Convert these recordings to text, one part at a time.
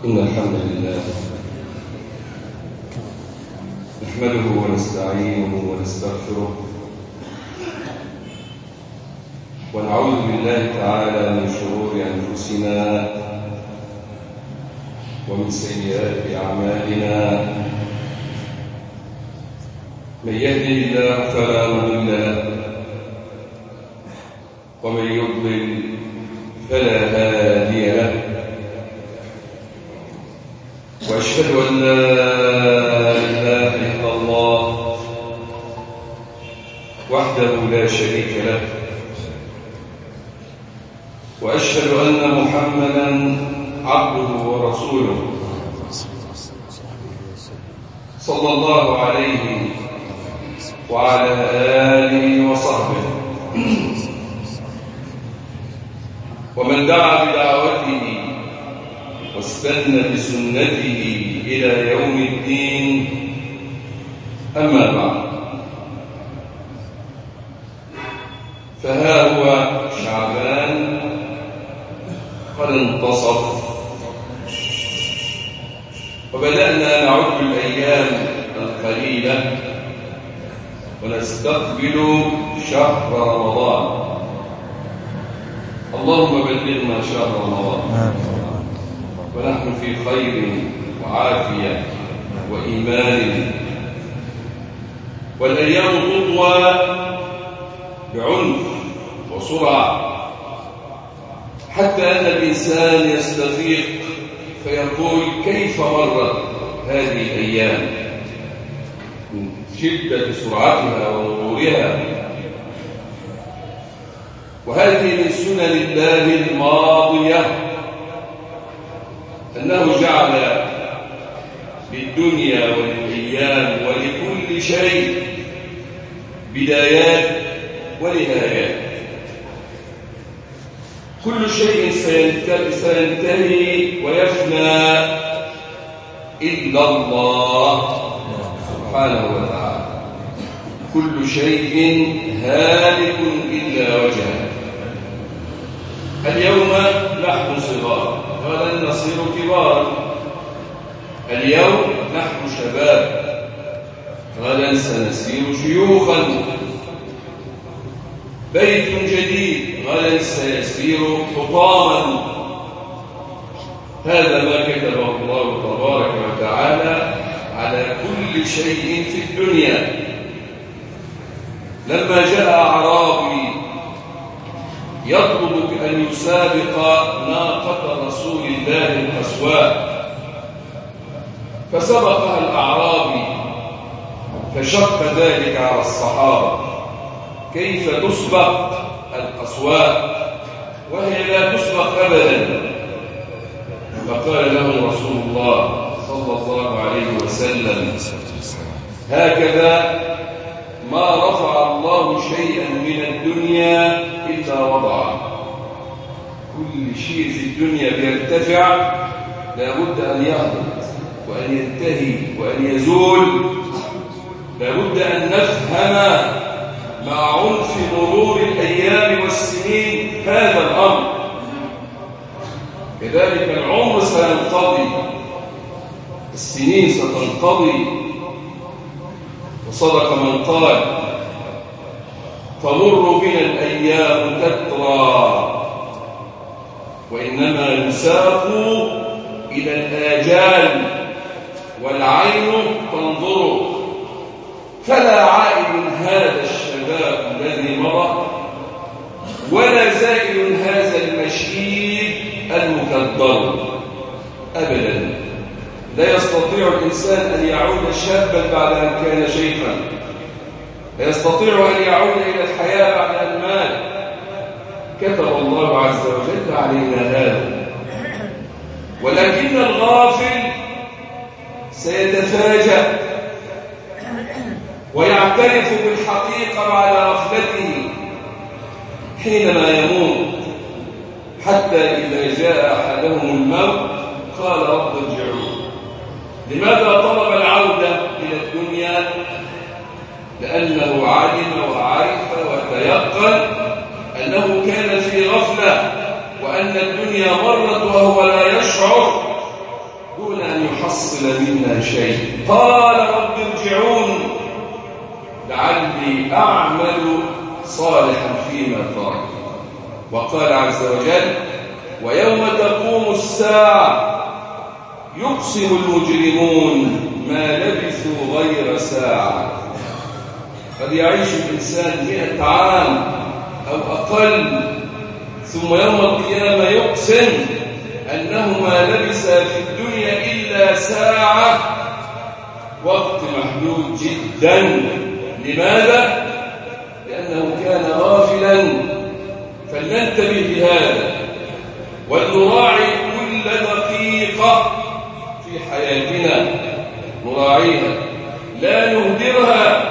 إن الحمد لله نحمده ونستعينه ونستغفره ونعوذ بالله تعالى من شرور أنفسنا ومن سيئات أعمالنا. من يهده الله فلا مضل له ومن يضلل فلا هادي له، وأشهد أن لا إله إلا الله وحده لا شريك له، وأشهد أن محمدًا عبده ورسوله صلى الله عليه وعلى آله وصحبه ومن دعا بدعوته واستنى بسنته إلى يوم الدين. أما بعد، فها هو شعبان قد انتصف، وبدأنا نعد الأيام القليلة ونستقبل شهر رمضان. اللهم بلغنا شهر رمضان ونحن في خير وعافية وإيمان، والأيام تطوى بعنف وسرعة حتى أن الإنسان يستفيق فيقول: كيف مرت هذه الأيام من شدة سرعتها ومرورها. وهذه من سنن الله الماضية، أنه جعل للدنيا وللأيام ولكل شيء بدايات ونهايات. كل شيء سينتهي ويفنى إلا الله سبحانه وتعالى. كل شيء هالك إلا وجهه. اليوم نحن صغار غدا نصير كبار، اليوم نحن شباب غدا سنسير شيوخا، بيت جديد غدا سيسير حطاما. هذا ما كتبه الله تبارك وتعالى على كل شيء في الدنيا. لما جاء أعرابي يطلب أن يسابق ناقة رسول الله القسواء، فسبقها الأعرابي، فشق ذلك على الصحابة: كيف تسبق القسواء وهي لا تسبق أبدا؟ فقال له رسول الله صلى الله عليه وسلم: هكذا ما رفع الله شيئا من الدنيا إلا وضعه. كل شيء في الدنيا بيرتفع لابد أن يهبط وأن ينتهي وأن يزول. لابد أن نفهم مع عنف مرور الأيام والسنين هذا الأمر. كذلك العمر سينقضي، السنين ستنقضي. وصدق من قال: تمر بنا الأيام تترى، وإنما نساق إلى الآجال والعين تنظر. فلا عائد هذا الشباب الذي مضى، ولا زائل هذا المشيب المكدر أبدا. لا يستطيع الإنسان أن يعود شابا بعد أن كان شيخا، لا يستطيع أن يعود إلى الحياة بعد أن مات. كتب الله عز وجل علينا هذا، ولكن الغافل سيتفاجأ ويعترف بالحقيقة بعد غفلته حينما يموت، حتى إذا جاء أحدهم الموت قال: رب ارجعون. لماذا طلب العودة إلى الدنيا؟ لأنه علم وعرف وتيقن أنه كان في غفلة، وأن الدنيا مرت وهو لا يشعر. دون أن يحصل منا شيء. قال رب ارجعون لعلي أعمل صالحا فيما ترك. وقال عز وجل ويوم تقوم الساعة يقسم المجرمون ما لبثوا غير ساعة. قد يعيش الإنسان 100 عام أو أقل، ثم يوم القيامة يقسم أنه ما لبث في الدنيا إلا ساعة، وقت محدود جدا. لماذا؟ لأنه كان غافلا. فلننتبه لهذا ولنراعي كل دقيقة في حياتنا، نراعيها، لا نهدرها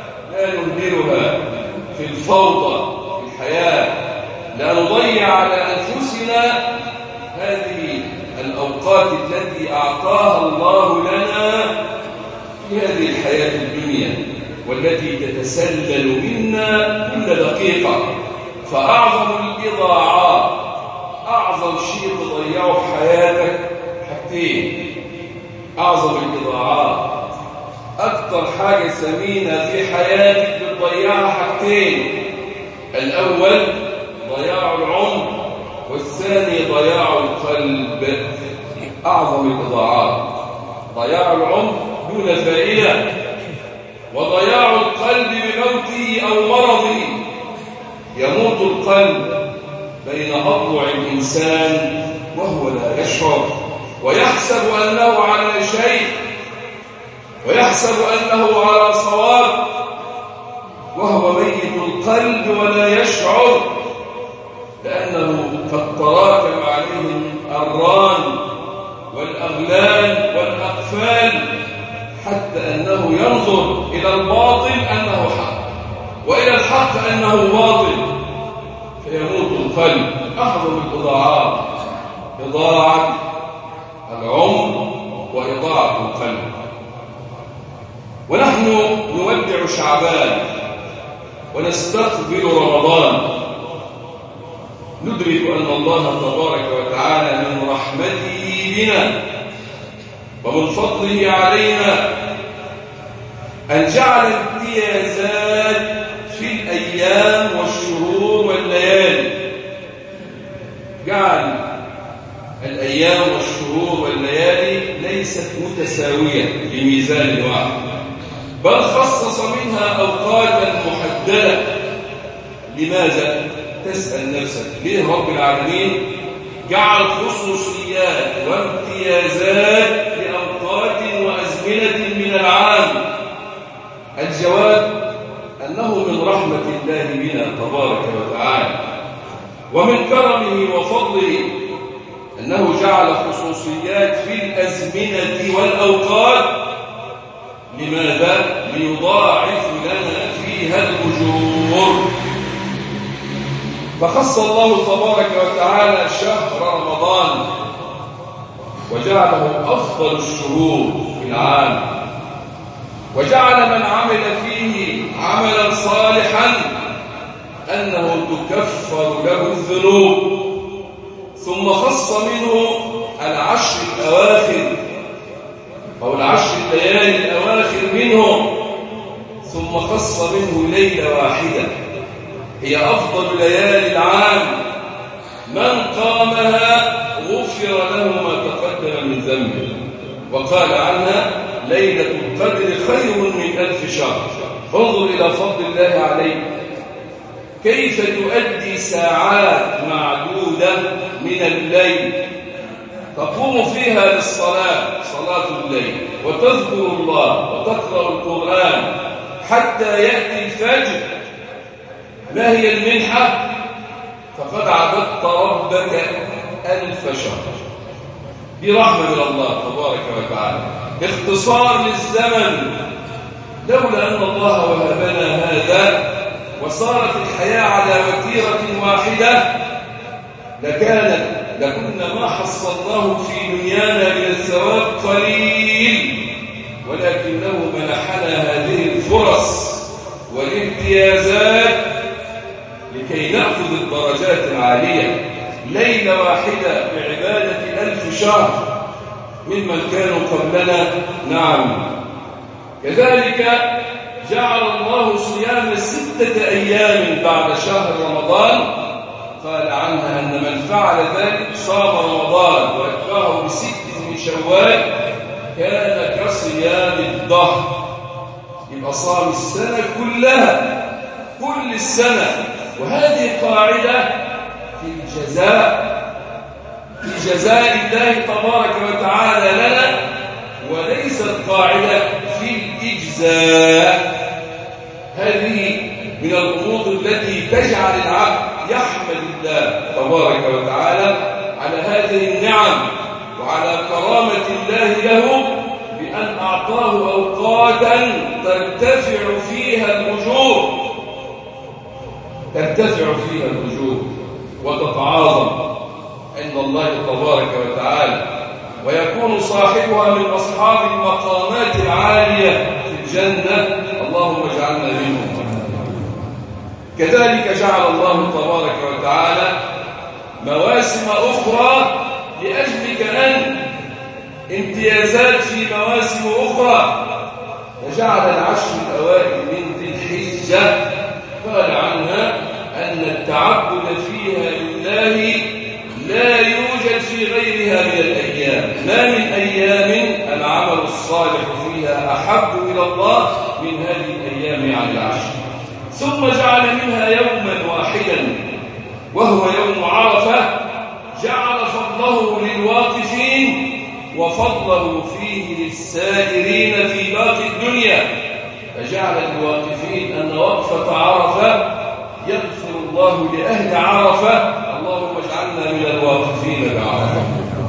في الفوضى في الحياة، لا نضيع على أنفسنا هذه الأوقات التي أعطاها الله لنا في هذه الحياة الدنيا، والتي تتسلل منا كل دقيقة. فأعظم الإضاعات، أعظم شيء تضيعه في حياتك حاجتين. أعظم الإضاعات، أكثر حاجة ثمينة في حياتك بتضيعها حاجتين: الأول ضياع العمر، والثاني ضياع القلب. أعظم الإضاعات ضياع العمر دون فائدة، وضياع القلب بموته أو مرضه. يموت القلب بين أضلع الإنسان وهو لا يشعر، ويحسب أنه على شيء، ويحسب أنه على صواب، وهو ميت القلب ولا يشعر، لأنه قد تراكم عليه الران والأغلال والأقفال، حتى أنه ينظر إلى الباطل أنه حق، وإلى الحق أنه باطل، فيموت القلب. أعظم الإضاعات إضاعة العمر وإضاعة القلب. ونحن نودع شعبان ونستقبل رمضان، ندرك أن الله تبارك وتعالى من رحمته بنا ومن فضله علينا أن جعل امتيازات في الأيام والشهور والليالي. جعل الأيام والشهور والليالي ليست متساوية بميزان واحد، بل خصص منها أوقاتا محددة. لماذا؟ تسأل نفسك ليه رب العالمين جعل خصوصيات وامتيازات لأوقات وأزمنة من العام؟ الجواب أنه من رحمة الله بنا تبارك وتعالى، ومن كرمه وفضله أنه جعل خصوصيات في الأزمنة والأوقات. لماذا؟ ليضاعف لنا فيها الأجور. فخص الله تبارك وتعالى شهر رمضان وجعله أفضل الشهور في العام، وجعل من عمل فيه عملا صالحا أنه تكفر له الذنوب. ثم خص منه العشر الأواخر أو العشر الليالي الأواخر منه، ثم خص منه ليلة واحدة هي أفضل ليالي العام، من قامها غفر له ما تقدم من ذنبه، وقال عنها ليلة القدر خير من 1000 شهر. انظر إلى فضل الله عليك، كيف تؤدي ساعات معدودة من الليل تقوم فيها للصلاة، صلاة الليل، وتذكر الله وتقرأ القرآن حتى يأتي الفجر. ما هي المنحة؟ فقد عبدت ربك 1000 شهر. دي رحمة من الله تبارك وتعالى، اختصار للزمن. لولا أن الله وهبنا هذا وصارت الحياة على وتيرة واحدة لكنا ما حصلناه في دنيانا من الثواب قليل، ولكنه منحنا هذه الفرص والامتيازات لكي نأخذ الدرجات العالية. ليلة واحدة بعبادة 1000 شهر ممن كانوا قبلنا. نعم. كذلك جعل الله صيام 6 أيام بعد شهر رمضان، قال عنها أن من فعل ذلك صام رمضان وأتبعه ب6 من شوال كان كصيام الدهر، يبقى صام السنة كلها، كل السنة. وهذه قاعدة في الجزاء، في جزاء الله تبارك وتعالى لنا، وليست قاعدة في الإجزاء. هذه من الأمور التي تجعل العبد يحمد الله تبارك وتعالى على هذه النعم وعلى كرامة الله له بأن أعطاه أوقاتا ترتفع فيها الأجور، ترتفع فيها الأجور وتتعاظم عند الله تبارك وتعالى، ويكون صاحبها من أصحاب المقامات العالية في الجنة، اللهم اجعلنا منهم. كذلك جعل الله تبارك وتعالى مواسم أخرى لأجلك أن امتيازات في مواسم أخرى، فجعل العشر الأوائل من ذي الحجة قال عنها أن التعبد فيها لله لا يوجد في غيرها من الأيام، ما من أيام العمل الصالح فيها أحب إلى الله من هذه الأيام عن العشر. ثم جعل منها يوما واحدا وهو يوم عرفة، جعل فضله للواقفين وفضله فيه للسائرين في باقي الدنيا، فجعل للواقفين أن وقفة عرفة يغفر الله لأهل عرفة، اللهم اجعلنا من الواقفين بعرفة،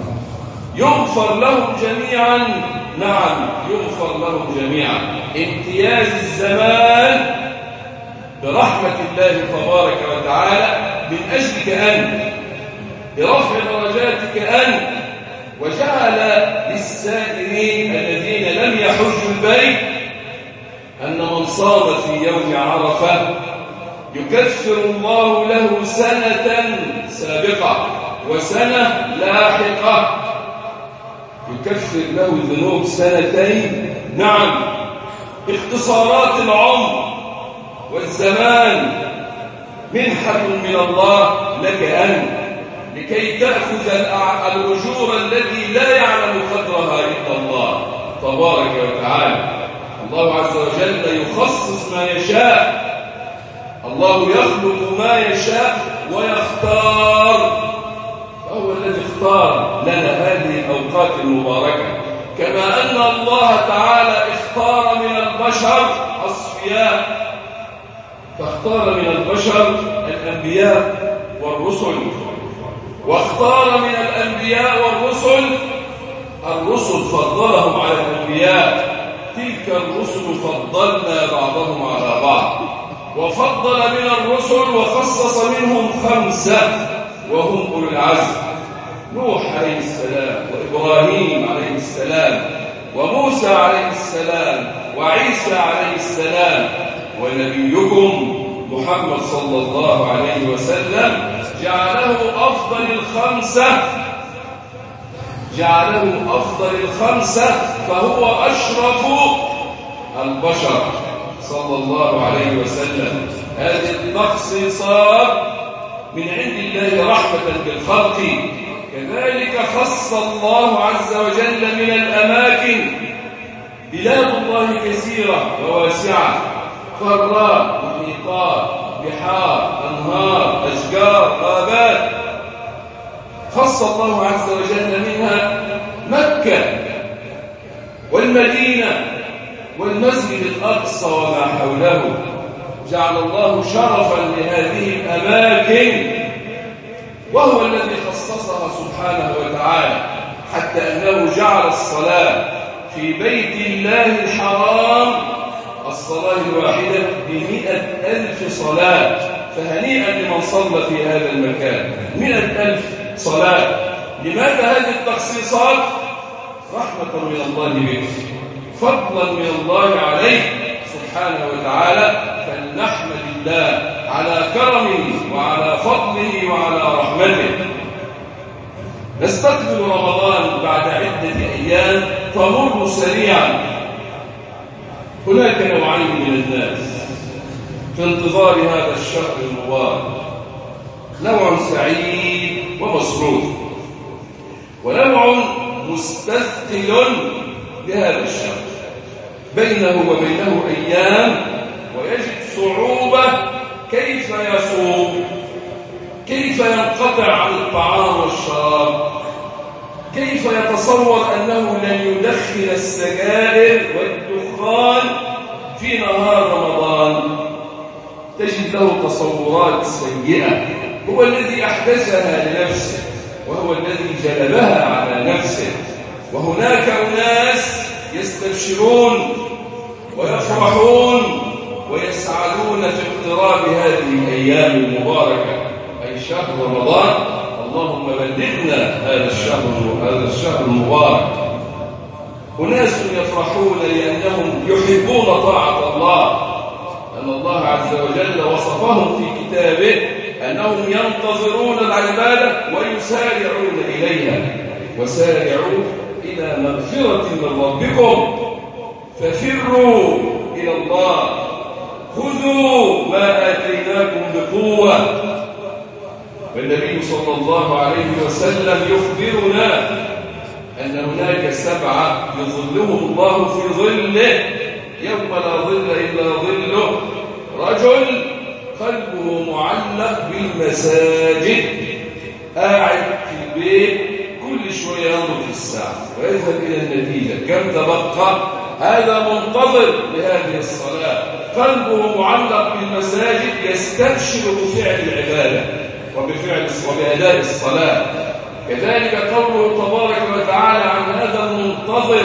يغفر لهم جميعا. نعم يغفر لهم جميعا. امتياز الزمان برحمة الله تبارك وتعالى من أجلك أنت، برفع درجاتك أنت، وجعل للسائرين الذين لم يحجوا البيت أن من صام في يوم عرفة يكفر الله له سنة سابقة وسنة لاحقة، يكفر له ذنوب سنتين. نعم اختصارات العمر والزمان منحة من الله لك أنت لكي تأخذ الأجور التي لا يعلم قدرها إلا الله تبارك وتعالى. الله عز وجل يخصص ما يشاء، الله يخلق ما يشاء ويختار، فهو الذي اختار لنا هذه الأوقات المباركة، كما أن الله تعالى اختار من البشر الصفياء، فاختار من البشر الأنبياء والرسل، واختار من الأنبياء والرسل الرسل فضلهم على الأنبياء، تلك الرسل فضلنا بعضهم على بعض، وفضل من الرسل وخصص منهم 5 وهم أولو العزم: نوح عليه السلام، وإبراهيم عليه السلام، وموسى عليه السلام، وعيسى عليه السلام، ونبيكم محمد صلى الله عليه وسلم جعله أفضل الخمسة، فهو أشرف البشر صلى الله عليه وسلم. هذه التخصيصات من عند الله رحمة بالخلق. كذلك خص الله عز وجل من الأماكن، بلاد الله كثيرة وواسعة، قارات، محيطات، بحار، أنهار، أشجار، غابات، خص الله عز وجل منها مكة والمدينة والمسجد الأقصى وما حوله، جعل الله شرفا لهذه الأماكن، وهو الذي خصصها سبحانه وتعالى، حتى أنه جعل الصلاة في بيت الله الحرام الصلاة الواحدة ب100,000 صلاة، فهنيئا لمن صلى في هذا المكان 100,000 صلاة. لماذا هذه التخصيصات؟ رحمة من الله بك، فضلا من الله عليه سبحانه وتعالى، فلنحمد الله على كرمه وعلى فضله وعلى رحمته. نستقبل رمضان بعد عدة أيام تمر سريعا. هناك نوعين من الناس في انتظار هذا الشهر المبارك: نوع سعيد ومسرور، ونوع مستثقل بهذا الشهر بينه وبينه أيام، ويجد صعوبة كيف يصوم، كيف ينقطع عن الطعام والشراب، كيف يتصور أنه لن يدخن السجائر والدخان في نهار رمضان. تجد له تصورات سيئة، هو الذي أحدثها لنفسه وهو الذي جلبها على نفسه. وهناك أناس يستبشرون ويفرحون ويسعدون في اقتراب هذه الأيام المباركة، أي شهر رمضان. اللهم بلغنا هذا الشهر المبارك. أناس يفرحون لأنهم يحبون طاعة الله، أن الله عز وجل وصفهم في كتابه أنهم ينتظرون العبادة ويسارعون إليها. وسارعوا إلى مغفرة من ربكم ففروا إلى الله، خذوا ما آتيناكم بقوة. والنبي صلى الله عليه وسلم يخبرنا أن هناك 7 يظلهم الله في ظله يوم لا ظل إلا ظله: رجل قلبه معلق بالمساجد، قاعد في البيت كل شوية ينظر في الساعة ويذهب إلى النتيجة كم تبقى. هذا منتظر لهذه الصلاة، قلبه معلق بالمساجد، يستبشر بفعل العبادة وبأداء الصلاة. كذلك قوله تبارك وتعالى عن هذا المنتظر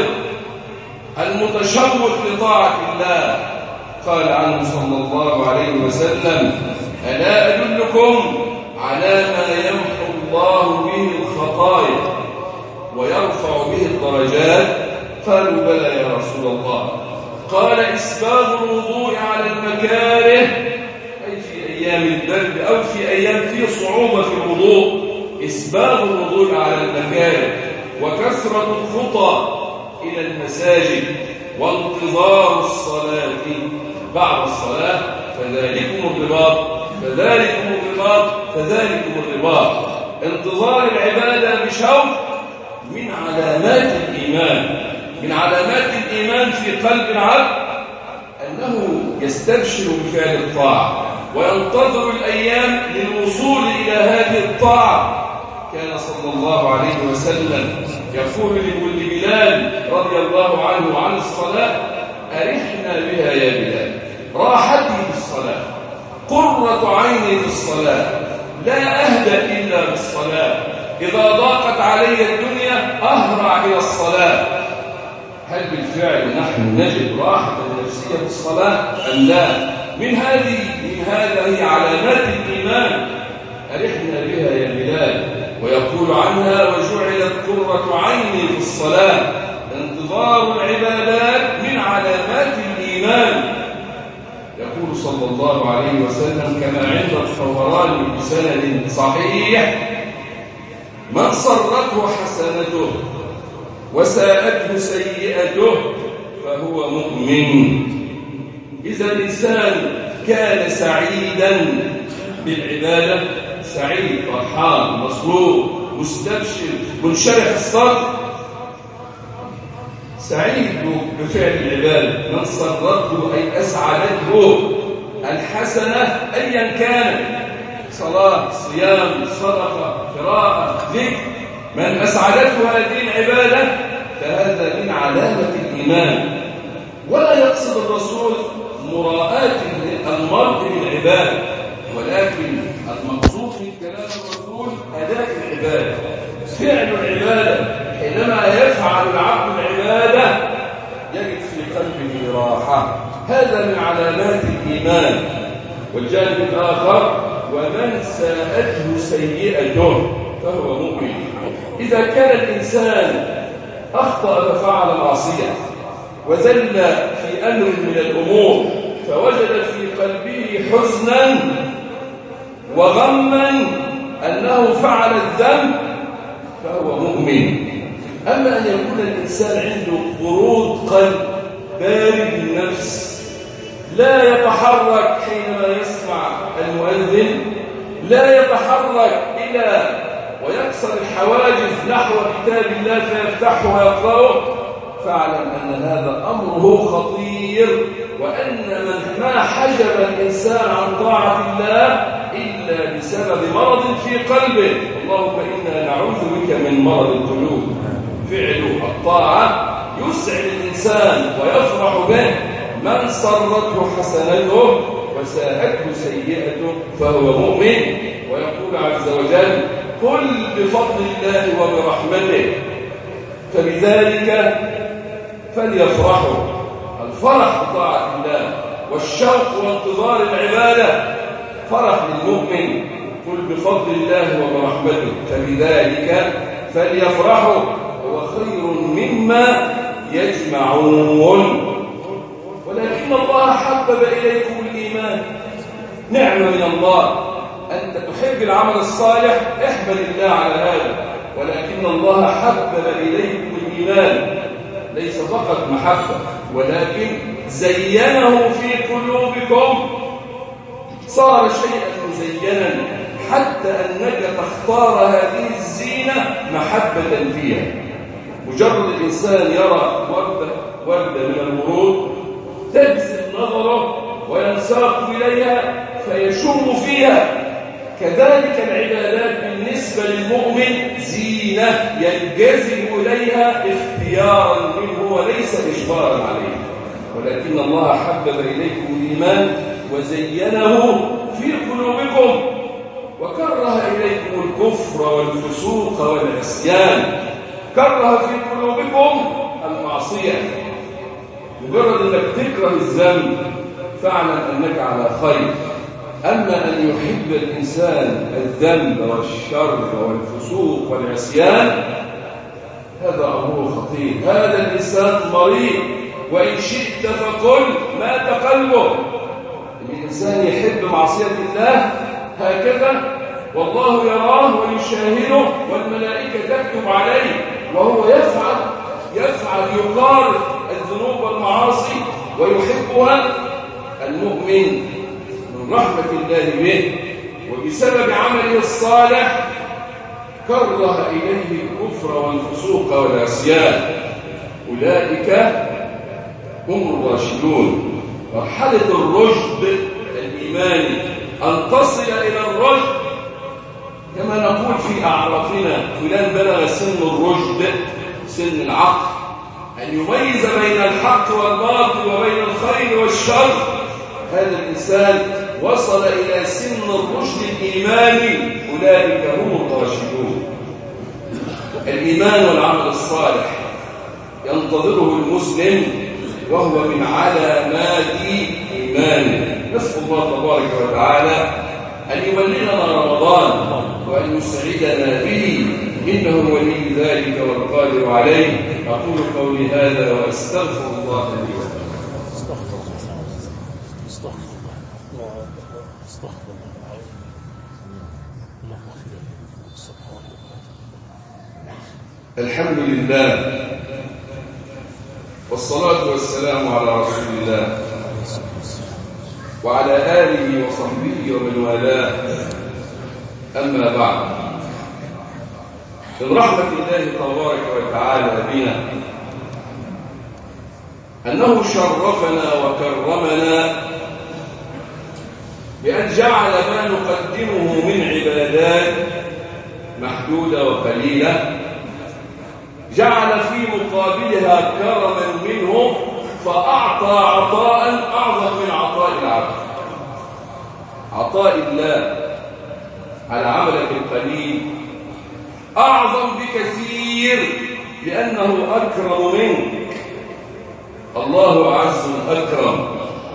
المتشوق لطاعة الله، قال عنه صلى الله عليه وسلم: ألا أدلكم على ما يمحو الله به الخطايا ويرفع به الدرجات؟ قالوا: بلى يا رسول الله. قال: إسباغ الوضوء على المكاره، أي في أيام البرد أو في أيام فيه صعوبة في الوضوء، إسباغ الوضوء على المكاره، وكثرة الخطى إلى المساجد، وانتظار الصلاة بعد الصلاة، فذلكم الرباط فذلكم الرباط فذلكم الرباط. انتظار العبادة بشوق من علامات الإيمان، من علامات الإيمان في قلب العبد أنه يستبشر بفعل الطاعة وينتظر الأيام للوصول إلى هذه الطاعة. كان صلى الله عليه وسلم يقول لبلال رضي الله عنه عن الصلاة: أرحنا بها يا بلال، راحتي بالصلاة، قرة عيني بالصلاة، لا أهدأ إلا بالصلاة، إذا ضاقت علي الدنيا أهرع إلى الصلاة. هل بالفعل نحن نجد راحة نفسية في الصلاة أم لا؟ من هذه علامات الإيمان. أرحنا بها يا بلال. ويقول عنها: وجعلت قرة عيني في الصلاة. انتظار العبادات من علامات الإيمان. يقول صلى الله عليه وسلم كما عند الطبراني بسند صحيح: من سرته حسنته وساءته سيئته فهو مؤمن. إذا الإنسان كان سعيدا بالعبادة، سعيد فرحان مسرور مستبشر منشرح الصدر، سعيد بفعل العبادة. من سرته أي أسعدته الحسنة أيا كانت، صلاة، صيام، صدقة، قراءة، ذكر، من أسعدته هذه العبادة فهذا من علامة الإيمان. ولا يقصد الرسول مراءاة المرء بالعبادة، ولكن المقصود في كلام الرسول أداء العبادة، فعل العبادة. حينما يفعل العبد العبادة يجد في قلبه راحة، هذا من علامات الإيمان. والجانب الآخر: ومن ساءته سيئته فهو مؤمن. إذا كان الإنسان أخطأ ففعل معصية وذل في أمر من الأمور، فوجد في قلبه حزنا وغما أنه فعل الذنب، فهو مؤمن. أما أن يكون الإنسان عنده برود قلب بارد النفس، لا يتحرك حينما يسمع المؤذن، لا يتحرك إلى ويكسر الحواجز نحو كتاب الله فيفتحه ويقرأه، فاعلم أن هذا أمره خطير، وأن ما حجب الإنسان عن طاعة الله إلا بسبب مرض في قلبه. اللهم إنا نعوذ بك من مرض القلوب. فعل الطاعة يسعد الإنسان ويفرح به، من سرته حسنته وساءته سيئته فهو مؤمن. ويقول عز وجل: قل بفضل الله وبرحمته فبذلك فليفرحوا. الفرح بطاعة الله والشوق وانتظار العبادة فرح للمؤمن. قل بفضل الله وبرحمته فبذلك فليفرحوا هو خير مما يجمعون. ولكن الله حبب إليكم الإيمان، نعمة من الله. أنت تحب العمل الصالح، احمد الله على هذا، ولكن الله حبب إليكم الإيمان، ليس فقط محبة ولكن زينه في قلوبكم، صار شيئا مزينا حتى أنك تختار هذه الزينة محبة فيها. مجرد الإنسان يرى وردة من الورود تجذب نظره وينساق إليها فيشم فيها. كذلك العبادات بالنسبة للمؤمن زينة ينجذب إليها اختيارا منه وليس إجبارا عليه. ولكن الله حبب إليكم الإيمان وزينه في قلوبكم وكره إليكم الكفر والفسوق والعصيان. كره في قلوبكم المعصية. مجرد أنك تكره الذنب فاعلم أنك على خير. أما أن يحب الإنسان الذنب والشر والفسوق والعصيان هذا أمره خطير. هذا الإنسان مريض، وإن شئت فقل مات قلبه. الإنسان يحب معصية الله هكذا والله يراه ويشاهده والملائكة تكتب عليه وهو يفعل يقارب الذنوب والمعاصي ويحبها. المؤمن من رحمة الله به وبسبب عمله الصالح كره إليه الكفر والفسوق والعصيان. أولئك هم الراشدون. مرحلة الرشد الإيماني أن تصل إلى الرشد كما نقول في أعرافنا فلان بلغ سن الرشد، سن العقل، أن يميز بين الحق والباطل وبين الخير والشر. هذا الإنسان وصل إلى سن الرشد الإيماني. أولئك هم الراشدون. الإيمان والعمل الصالح ينتظره المسلم وهو من علامات إيمانه. نسأل الله تبارك وتعالى أن يبلغنا رمضان وأن يسعدنا به، إنه ولي ذلك والقادر عليه. أقول قولي هذا وأستغفر الله لي ولكم. الحمد لله والصلاة والسلام على رسول الله وعلى آله وصحبه ومن والاه. أما بعد، من رحمة الله تبارك وتعالى بنا أنه شرفنا وكرمنا بأن جعل ما نقدمه من عبادات محدودة وقليلة جعل في مقابلها كرما منه، فأعطى عطاء أعظم من عطاء العبد. عطاء الله على عملك القليل أعظم بكثير لأنه أكرم منك. الله أعز أكرم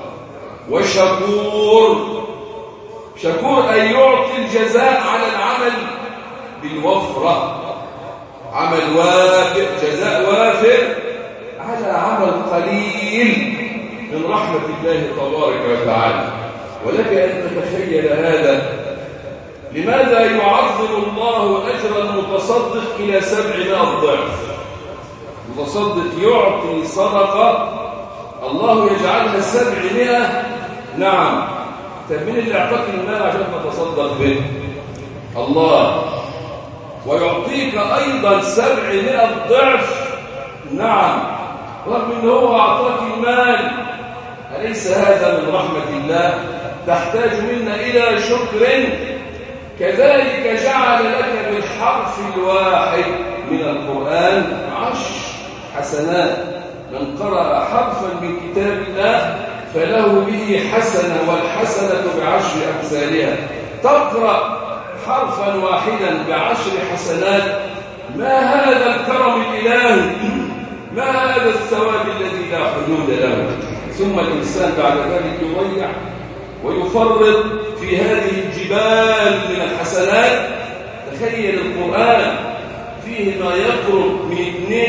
وشكور. شكور أن يعطي الجزاء على العمل بالوفرة، عمل وافر، جزاء وافر على عمل قليل من رحمة الله تبارك وتعالى. ولك أن تتخيل هذا. لماذا يعظم الله أجر المتصدق المتصدق إلى 700 ضعف. المتصدق يعطي صدقة الله يجعلها 700. نعم. طب مين اللي اعطاك المال عشان تتصدق به؟ الله. ويعطيك أيضا 700 ضعف. نعم. رغم أنه هو أعطاك المال، أليس هذا من رحمة الله؟ تحتاج منا إلى شكر. كذلك جعل لك بالحرف الواحد من القرآن 10 حسنات. من قرأ حرفا من كتاب الله فله به حسنة، والحسنة ب10 أمثالها. تقرأ حرفا واحدا ب10 حسنات. ما هذا الكرم الإلهي؟ ما هذا الثواب الذي لا حدود له؟ ثم الإنسان بعد ذلك يضيع ويفرط في هذه الجبال من الحسنات. تخيل القرآن فيه ما يقرب من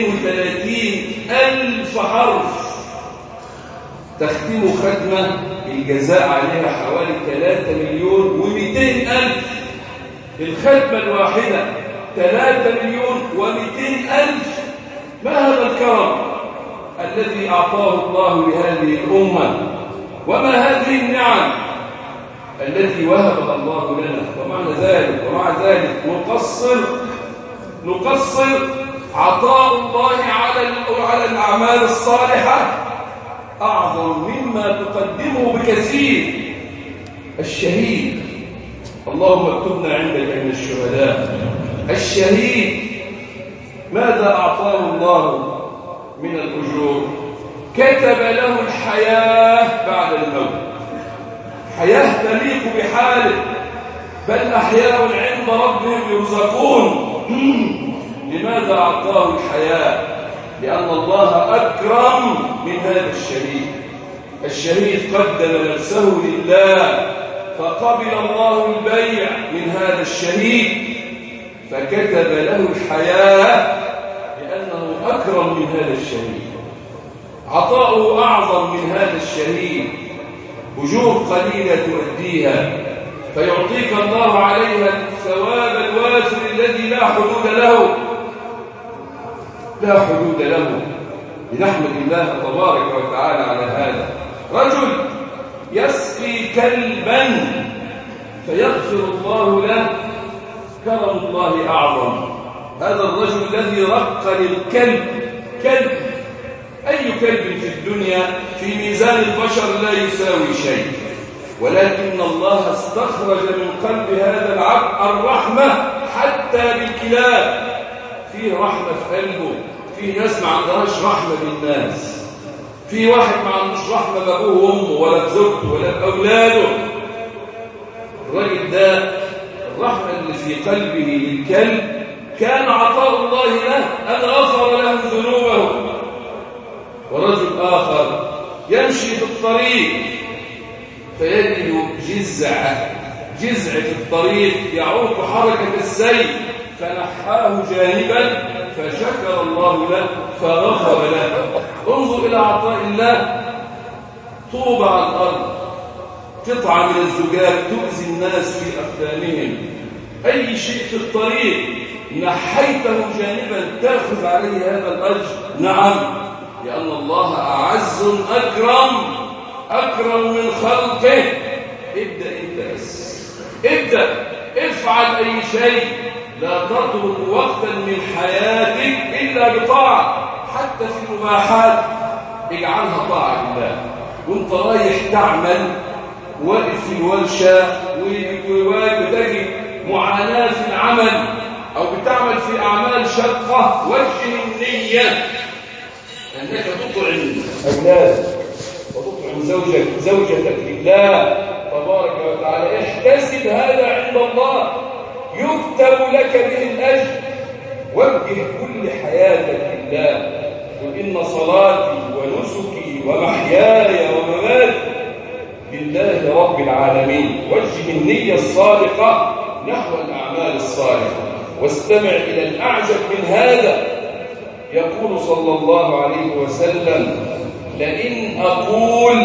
32,000 حرف. تختم ختمة الجزاء عليها حوالي 3,200,000. الختمة الواحدة 3,200,000. ما هذا الكرم الذي أعطاه الله لهذه الأمة؟ وما هذه النعم التي وهبها الله لنا؟ ومع ذلك نقصر. عطاء الله على الأعمال الصالحة أعظم مما تقدمه بكثير. الشهيد، اللهم اكتبنا عندك من الشهداء. الشهيد ماذا أعطاه الله من الأجور؟ كتب له الحياة بعد الموت. حياة تليق بحاله، بل أحياء عند ربهم يرزقون. لماذا أعطاه الحياة؟ لأن الله أكرم من هذا الشهيد. الشهيد قدم نفسه لله، فقبل الله البيع من هذا الشهيد، فكتب له الحياة لأنه أكرم من هذا الشهيد. عطاؤه أعظم من هذا الشهيد. أجور قليلة تؤديها فيعطيك الله عليها الثواب الوافر الذي لا حدود له. لا حدود له. لنحمد الله تبارك وتعالى على هذا. رجل يسقي كلبا فيغفر الله له، كرم الله أعظم. هذا الرجل الذي رق للكلب، كلب، أي كلب في الدنيا في ميزان البشر لا يساوي شيء، ولكن الله استخرج من قلب هذا العبد الرحمة حتى بالكلاب. فيه رحمة في قلبه. في ناس ما عندهاش رحمة بالناس. في واحد ما عندوش رحمة بأبوه وأمه ولا بزوجته ولا بأولاده. الراجل ده الرحمة اللي في قلبه للكلب كان عطاء الله له أن غفر له ذنوبه. ورجل آخر يمشي في الطريق فيجد جزع في الطريق يعوق حركة السير، فنحاه جانبا فشكر الله له فغفر له. انظر إلى عطاء الله. طوبى على الأرض، قطعة من الزجاج تؤذي الناس في أقدامهم. أي شيء في الطريق نحيته جانبا تأخذ عليه هذا الأجر. نعم، لأن الله أعز أكرم من خلقه. ابدأ انت بس، ابدأ افعل أي شيء. لا تترك وقتا من حياتك إلا بطاعة، حتى في المباحات اجعلها طاعة لله. وانت رايح تعمل واقف في الورشة وبتجد معاناة في العمل أو بتعمل في أعمال شقة، وجه النية أنك تطعم أولادك وتطعم زوجتك لله تبارك وتعالى. احتسب هذا عند الله يكتب لك به الأجر. وجه كل حياتك لله. قل إن صلاتي ونسكي ومحياي ومماتي لله رب العالمين. وجه النية الصادقة نحو الأعمال الصالحة. واستمع إلى الأعجب من هذا. يقول صلى الله عليه وسلم: لئن أقول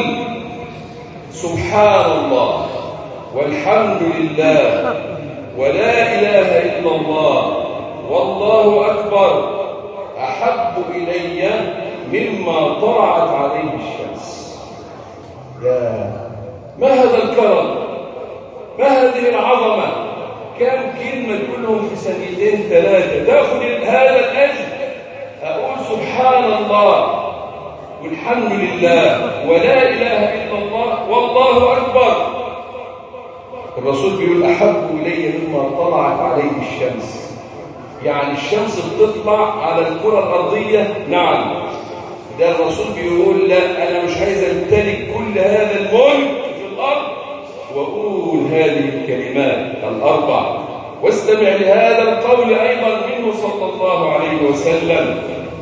سبحان الله والحمد لله ولا إله إلا الله الله أكبر أحب إلي مما طلعت عليه الشمس. يا ما هذا الكرم، ما هذه العظمة، كم كلمة كلهم في سنتين ثلاثة تأخذ هذا الأجر. أقول سبحان الله والحمد لله ولا إله إلا الله والله أكبر. الرسول بيقول أحب إلي مما طلعت عليه الشمس، يعني الشمس بتطلع على الكرة الأرضية. نعم، ده الرسول بيقول لا، أنا مش عايز أمتلك كل هذا الملك في الأرض وأقول هذه الكلمات الأربع. واستمع لهذا القول أيضا منه صلى الله عليه وسلم: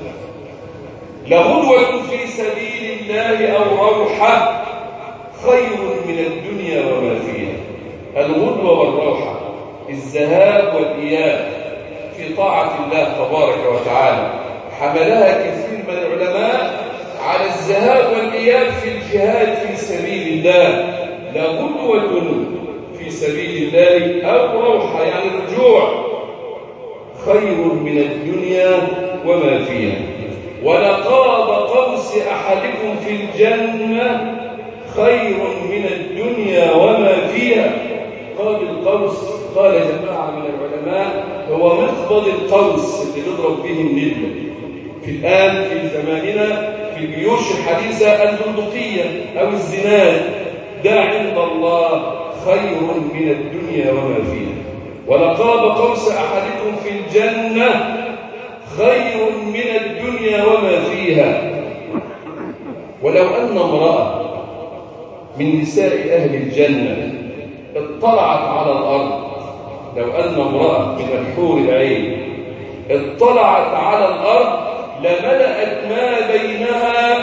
لغدوة في سبيل الله أو روحة خير من الدنيا وما فيها. الغدوة والروحة، الذهاب والإياب في طاعة الله تبارك وتعالى، حملها كثير من العلماء على الذهاب والإياب في الجهاد في سبيل الله. لغدوة في سبيل الله أو روحة يعني رجوع خير من الدنيا وما فيها. ولقاب قوس أحدكم في الجنة خير من الدنيا وما فيها. قاب القوس قال جماعة من العلماء هو مخبض القوس اللي يضرب به النبل في الآن في زماننا في الجيوش الحديثة البندقية أو الزناد. ده عند الله خير من الدنيا وما فيها. ولقاب قوس أحدكم في الجنة خير من الدنيا وما فيها. ولو أن امرأة من نساء أهل الجنة اطلعت على الأرض، لو أن امرأة من الحور العين اطلعت على الأرض لملأت ما بينها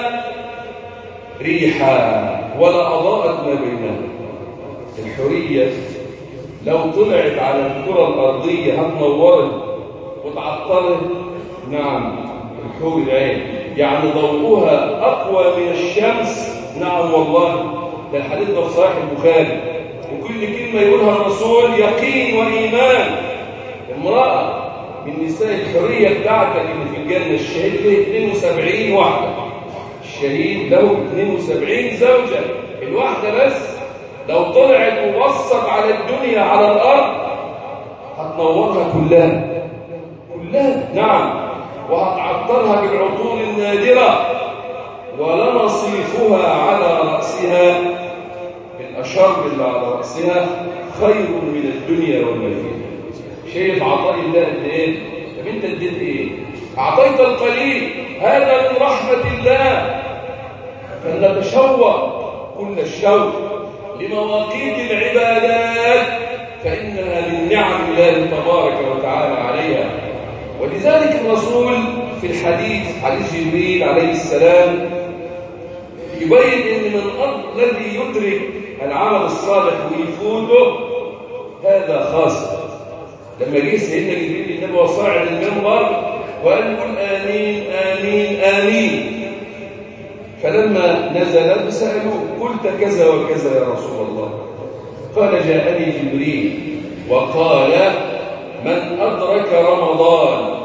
ريحا ولا أضاءت ما بينها. الحورية لو طلعت على الكرة الأرضية هتنورها وتعطرها. نعم، الحور العين يعني ضوءها أقوى من الشمس. نعم والله، ده الحديث ده في صحيح البخاري، وكل كلمة يقولها الرسول يقين وإيمان. امرأة من نساء الحرية بتاعتك اللي في الجنة، الشهيد له 72 واحدة، الشهيد له 72 زوجة. الواحدة بس لو طلعت وبصت على الدنيا على الأرض هتنورها كلها كلها. نعم، وهتعطرها بالعطور النادرة. ولنصيفها على رأسها، الأشر اللي على رأسها خير من الدنيا وما فيها. شايف عطاء الله قد ايه؟ طب انت اديت ايه؟ اعطيت القليل، هذا من رحمة الله. فلنتشوق كل الشوق لمواقيت العبادات، فإنها من نعم الله تبارك وتعالى عليها. ولذلك الرسول في الحديث حديث جبريل عليه السلام يبين ان من الذي يدرك العمل الصالح ويفوته هذا خاصة. لما جه سيدنا جبريل النبي وصاعد المنبر وقال قل آمين آمين آمين، فلما نزل سألوه قلت كذا وكذا يا رسول الله؟ قال جاءني جبريل وقال من أدرك رمضان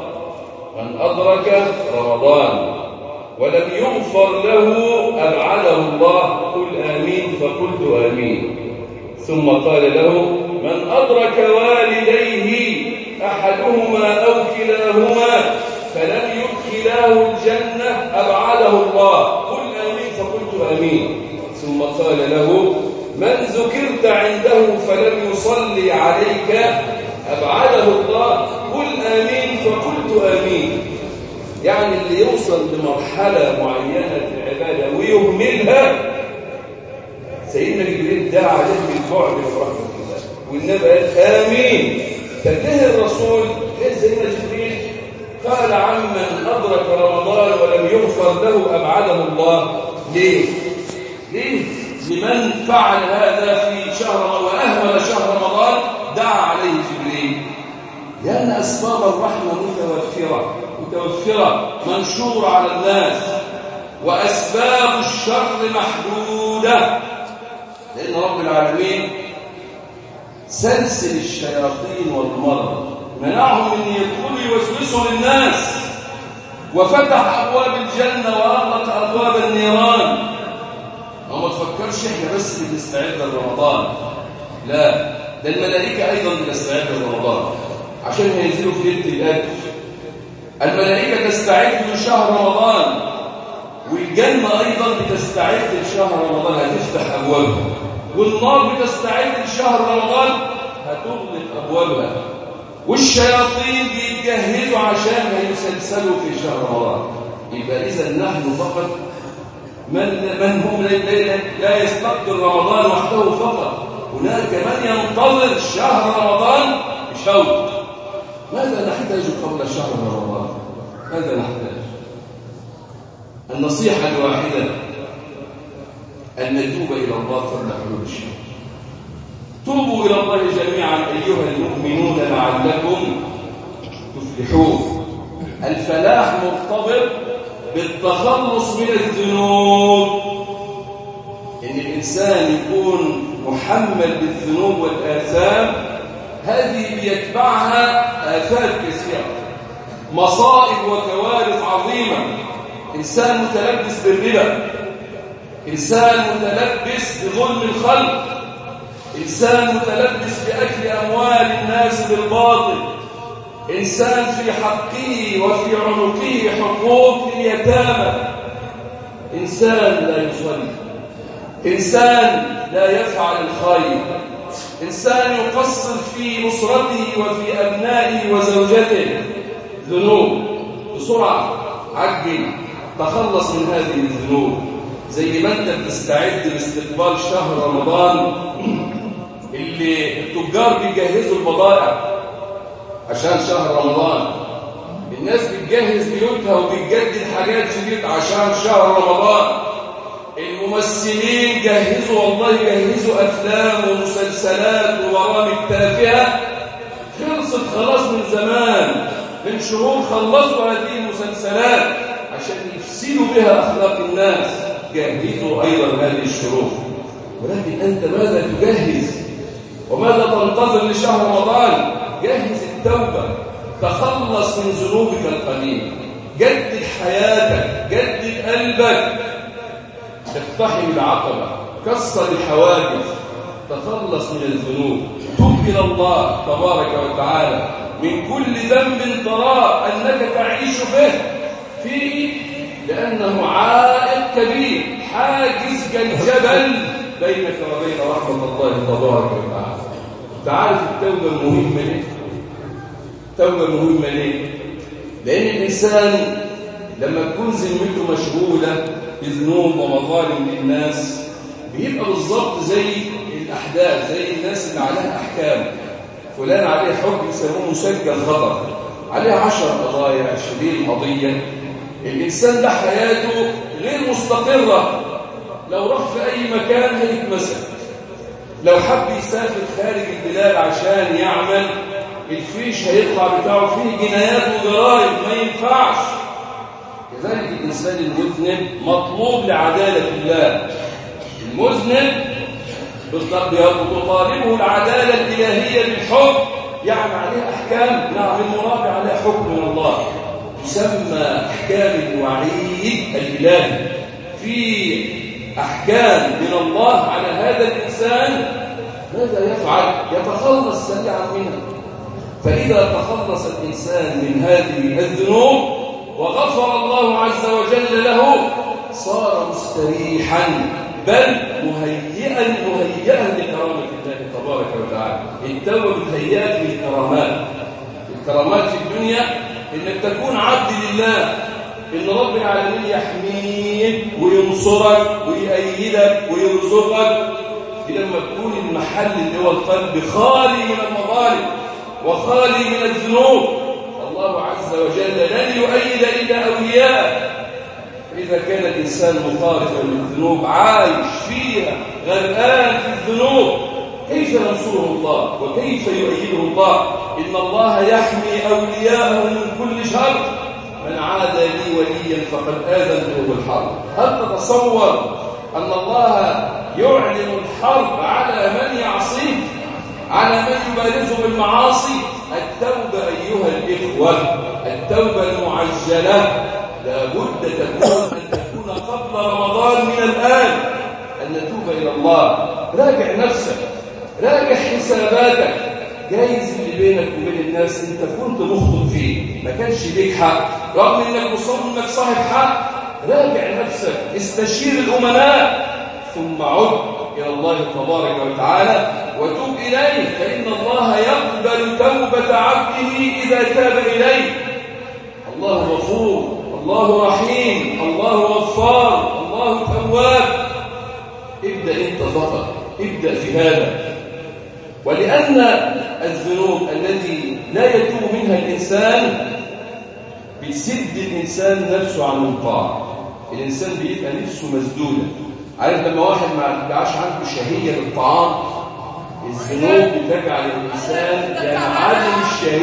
ولم يغفر له أبعده الله قل آمين، فقلت آمين. ثم قال له من أدرك والديه أحدهما أو كلاهما فلم يدخلاه الجنة أبعده الله قل آمين، فقلت آمين. ثم قال له من ذكرت عنده فلم يصلي عليك أبعده الله قل آمين، فقلت آمين. يعني اللي يوصل لمرحلة معينة في العبادة ويهملها، سيدنا جبريل دعا عليه بالبعد من رحمة الله، والنبي قال آمين. فانتهى الرسول سيدنا جبريل قال عمن أدرك رمضان ولم يغفر له أبعده الله. ليه؟ لمن فعل هذا في شهر وأهمل شهر رمضان دعا عليه جبريل، لأن أسباب الرحمة متوفرة منشورة على الناس، وأسباب الشر محدودة، لأن رب العالمين سلسل الشياطين والمرض منعهم من يدخلوا يوسوسوا للناس، وفتح أبواب الجنة وأغلق أبواب النيران. ما تفكرش احنا بس بنستعد لرمضان، لا، ده الملائكة أيضا بتستعد لرمضان عشان هينزلوا في ليلة القدر. الملائكة تستعد لشهر رمضان، والجنة أيضا بتستعد لشهر رمضان، هتفتح أبوابها، والنار بتستعد لشهر رمضان، هتغلق أبوابها، والشياطين بيتجهزوا عشان هيسلسلوا في شهر رمضان. يبقى إذا نحن فقط من هم لا يستقبل رمضان وحده فقط، هناك من ينتظر شهر رمضان بشوق. ماذا نحتاج قبل شهر رمضان؟ ماذا نحتاج؟ النصيحة الواحدة أن نتوب إلى الله قبل حلول الشهر. توبوا إلى الله جميعا أيها المؤمنون لعلكم تفلحون. الفلاح مرتبط بالتخلص من الذنوب، إن الإنسان يكون محمل بالذنوب والآثام، هذه بيتبعها آفات كثيرة، مصائب وكوارث عظيمة. إنسان متلبس بالربا، إنسان متلبس بظلم الخلق، إنسان متلبس بأكل أموال الناس بالباطل، إنسان في حقه وفي عنقه حقوق اليتامى، إنسان لا يصلي، إنسان لا يفعل الخير، إنسان يقصر في أسرته وفي أبنائه وزوجته. ذنوب، بسرعة عجل تخلص من هذه الذنوب. زي ما أنت بتستعد لاستقبال شهر رمضان، اللي التجار بيجهزوا البضائع عشان شهر رمضان، الناس بتجهز بيوتها وبتجدد حاجات جديدة عشان شهر رمضان، الممثلين جهزوا، والله جهزوا أفلام ومسلسلات وبرامج تافهة خلصت خلاص من زمان، من شهور خلصوا هذه المسلسلات عشان يفسدوا بها أخلاق الناس. جهزوا أيضا هذه الشروط، ولكن أنت ماذا تجهز وماذا تنتظر لشهر رمضان؟ جهز التوبة، تخلص من ذنوبك القديمة، جدد حياتك، جدد قلبك، اقتحم العقبة، كسر الحواجز، تخلص من الذنوب، توب إلى الله تبارك وتعالى من كل ذنب ترى أنك تعيش به فيه، لأنه عائق كبير، حاجز كالجبل بينك وبين رحمة الله تبارك وتعالى. تعرف التوبة مهمة ليه؟ التوبة مهمة ليه؟ لأن الإنسان لما تكون ذمته مشغولة بذنوب ومظالم للناس، بيبقى بالظبط زي الأحداث، زي الناس اللي عليها أحكام. فلان عليه حكم يسموه مسجل خطر، عليه 10 قضايا، 20 قضية. الإنسان ده حياته غير مستقرة، لو راح في أي مكان هيتمسك، لو حب يسافر خارج البلاد عشان يعمل، الفيش هيطلع بتاعه فيه جنايات وجرائم، ما ينفعش. كذلك الإنسان المذنب مطلوب لعدالة الله. المذنب بتطالبه العدالة الإلهية بالحكم، يعني عليه أحكام، نعم المراد عليه حكم من الله، تسمى أحكام الوعيد الإلهي. في أحكام من الله على هذا الإنسان، ماذا يفعل؟ يتخلص سريعا منها. فإذا تخلص الإنسان من هذه الذنوب وغفر الله عز وجل له، صار مستريحا، بل مهيئا لكرامة الله تبارك وتعالى. التوبة بتهيئك للكرامات. الكرامات في الدنيا إنك تكون عبد لله، إن رب العالمين يحميك وينصرك ويأيدك ويرزقك. لما تكون المحل اللي هو القلب خالي من المظالم وخالي من الذنوب، الله عز وجل لن يؤيد إلا أولياءه. إذا كان الإنسان مخالفا للذنوب، عايش فيها، غرقان في الذنوب، كيف ينصره الله وكيف يؤيده الله؟ إن الله يحمي أولياءه من كل شر، من عاد لي وليا فقد آذنته بالحرب. هل تتصور أن الله يعلن الحرب على من يعصيه، على من يبارزه بالمعاصي؟ التوبة أيها الإخوة، التوبة المعجلة لابد أن تكون قبل رمضان من الآن، أن نتوب إلى الله. راجع نفسك، راجع حساباتك. جايز اللي بينك وبين الناس انت كنت مخطئ فيه، ما كانش ليك حق، رغم انك مصمم انك صاحب حق. راجع نفسك، استشير الأمناء، ثم عد إلى الله تبارك وتعالى وتوب إليه، فإن الله يقبل توبة عبده إذا تاب إليه. الله غفور، الله رحيم، الله غفار، الله تواب. ابدأ انت فقط، ابدأ في هذا. ولأن الذنوب التي لا يتوب منها الإنسان بيسد الإنسان نفسه عن الطاعة. الإنسان بيبقى نفسه مسدودة. عارف لما واحد ما بيبقاش عنده شهية للطعام، الذنوب بتجعل الإنسان ينعدم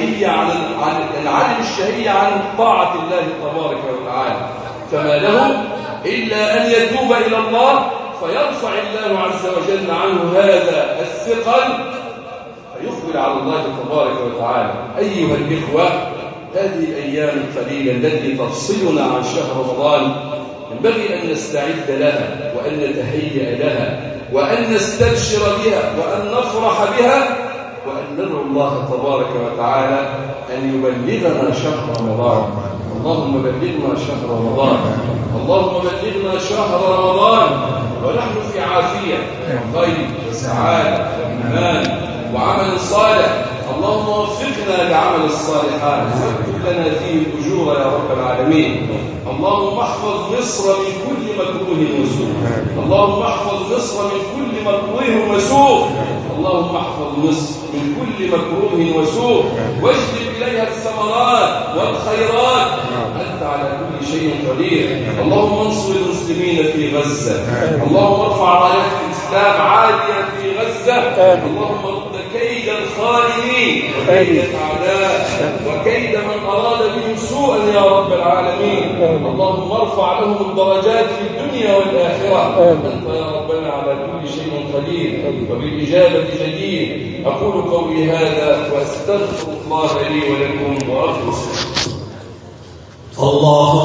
الشهية عن طاعة الله تبارك وتعالى، فما له إلا أن يتوب إلى الله فيرفع الله عز وجل عنه هذا الثقل فيقبل على الله تبارك وتعالى. أيها الإخوة، هذه الأيام القليلة التي تفصلنا عن شهر رمضان ينبغي أن نستعد لها وأن نتهيأ لها وأن نستبشر بها وأن نفرح بها وأن ندعو الله تبارك وتعالى أن يبلغنا شهر رمضان. اللهم بلغنا شهر رمضان، اللهم بلغنا شهر رمضان ونحن في عافية وخير وسعادة وإيمان وعمل صالح. اللهم وفقنا لعمل الصالحات واكتب لنا فيه الأجور يا رب العالمين. اللهم احفظ مصر من كل مكروه وسوء، اللهم احفظ مصر من كل مكروه وسوء، اللهم احفظ مصر من كل مكروه وسوء، واجلب إليها الثمرات والخيرات، أنت على كل شيء قدير. اللهم انصر المسلمين في غزة، اللهم ارفع راية الإسلام عالية في غزة، اللهم رد كيد الخائنين وكيد الأعداء وكيد من أراد بهم سوءا يا رب العالمين. اللهم ارفع لهم الدرجات في الدنيا والآخرة، أنت يا ربنا على كل شيء قدير وبالإجابة جدير. أقول قولي هذا وأستغفر الله لي ولكم وأخلص. الله